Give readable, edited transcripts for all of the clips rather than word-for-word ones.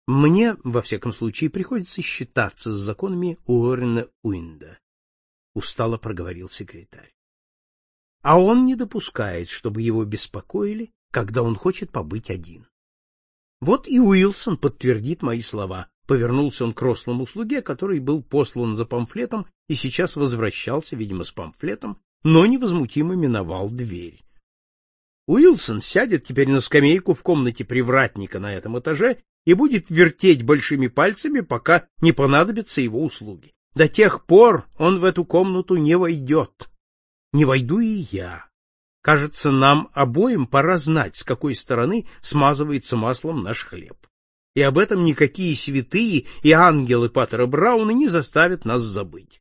Мне, во всяком случае, приходится считаться с законами Уоррена Уинда, устало проговорил секретарь. А он не допускает, чтобы его беспокоили, когда он хочет побыть один. Вот и Уилсон подтвердит мои слова. Повернулся он к рослому слуге, который был послан за памфлетом и сейчас возвращался, видимо, с памфлетом, но невозмутимо миновал дверь. Уилсон сядет теперь на скамейку в комнате привратника на этом этаже и будет вертеть большими пальцами, пока не понадобятся его услуги. До тех пор он в эту комнату не войдет. Не войду и я. Кажется, нам обоим пора знать, с какой стороны смазывается маслом наш хлеб. И об этом никакие святые и ангелы пастора Брауна не заставят нас забыть.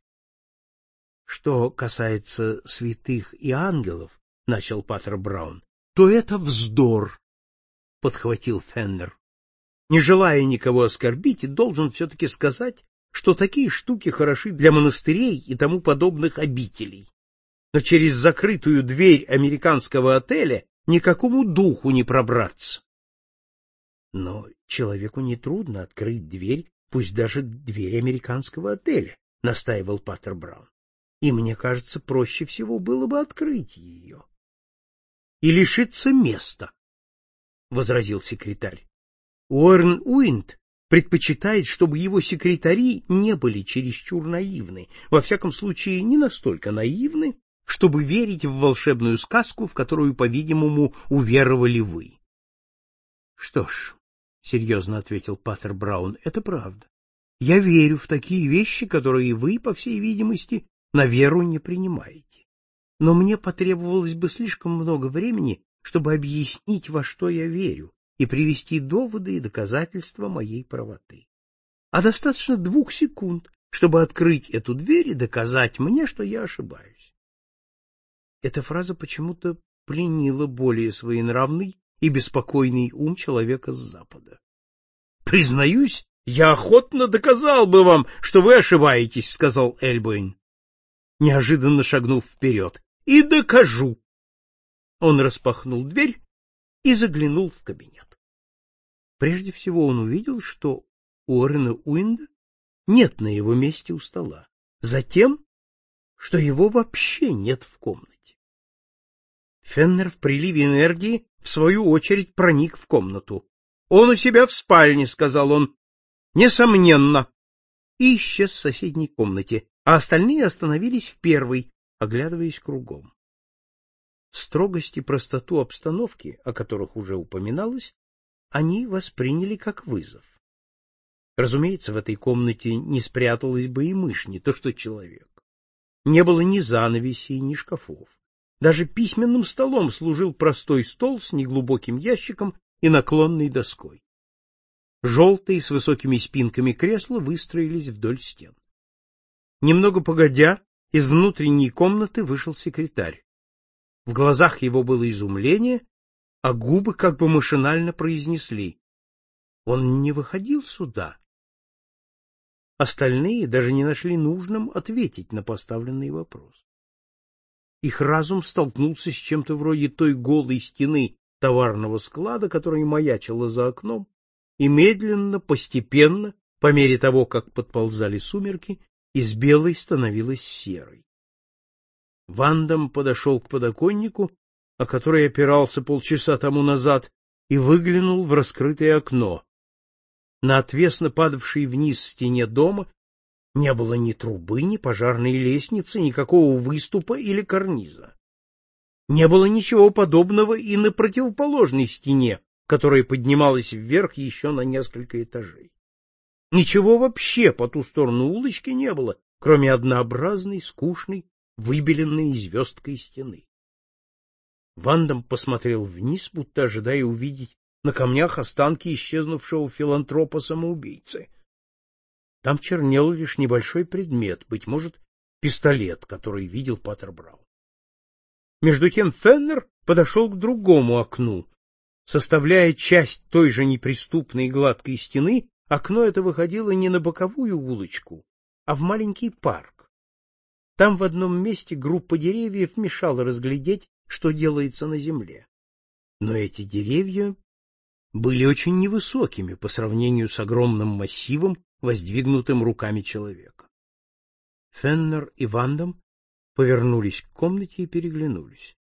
Что касается святых и ангелов, начал пастор Браун, то это вздор, подхватил Феннер. Не желая никого оскорбить, должен все-таки сказать, что такие штуки хороши для монастырей и тому подобных обителей. Но через закрытую дверь американского отеля никакому духу не пробраться. Но человеку нетрудно открыть дверь, пусть даже дверь американского отеля, настаивал пастор Браун. И мне кажется, проще всего было бы открыть ее. И лишиться места, возразил секретарь. Уоррен Уинд предпочитает, чтобы его секретари не были чересчур наивны, во всяком случае, не настолько наивны, чтобы верить в волшебную сказку, в которую, по-видимому, уверовали вы. Что ж, серьезно ответил пастор Браун, это правда. Я верю в такие вещи, которые вы, по всей видимости, на веру не принимаете. Но мне потребовалось бы слишком много времени, чтобы объяснить, во что я верю, и привести доводы и доказательства моей правоты. А достаточно 2 секунд, чтобы открыть эту дверь и доказать мне, что я ошибаюсь. Эта фраза почему-то пленила более своенравный и беспокойный ум человека с Запада. Признаюсь, я охотно доказал бы вам, что вы ошибаетесь, сказал Эльбоин, неожиданно шагнув вперед. И докажу. Он распахнул дверь и заглянул в кабинет. Прежде всего он увидел, что Уоррена Уинда нет на его месте у стола. Затем, что его вообще нет в комнате. Феннер в приливе энергии в свою очередь проник в комнату. Он у себя в спальне, сказал он. Несомненно. И исчез в соседней комнате, а остальные остановились в первой, оглядываясь кругом. Строгость и простоту обстановки, о которых уже упоминалось, они восприняли как вызов. Разумеется, в этой комнате не спряталась бы и мышь, не то что человек. Не было ни занавесей, ни шкафов. Даже письменным столом служил простой стол с неглубоким ящиком и наклонной доской. Желтые с высокими спинками кресла выстроились вдоль стен. Немного погодя, из внутренней комнаты вышел секретарь. В глазах его было изумление, а губы как бы машинально произнесли: он не выходил сюда. Остальные даже не нашли нужным ответить на поставленный вопрос. Их разум столкнулся с чем-то вроде той голой стены товарного склада, которая маячила за окном, и медленно, постепенно, по мере того, как подползали сумерки, из белой становилась серой. Вандам подошел к подоконнику, о который опирался полчаса тому назад, и выглянул в раскрытое окно. На отвесно падавшей вниз стене дома не было ни трубы, ни пожарной лестницы, никакого выступа или карниза. Не было ничего подобного и на противоположной стене, которая поднималась вверх еще на несколько этажей. Ничего вообще по ту сторону улочки не было, кроме однообразной, скучной, выбеленной звездкой стены. Вандам посмотрел вниз, будто ожидая увидеть на камнях останки исчезнувшего филантропа-самоубийцы. Там чернел лишь небольшой предмет, быть может, пистолет, который видел пастор Браун. Между тем Феннер подошел к другому окну. Составляя часть той же неприступной гладкой стены, окно это выходило не на боковую улочку, а в маленький парк. Там в одном месте группа деревьев мешала разглядеть, что делается на земле. Но эти деревья были очень невысокими по сравнению с огромным массивом, воздвигнутым руками человека. Феннер и Вандам повернулись к комнате и переглянулись.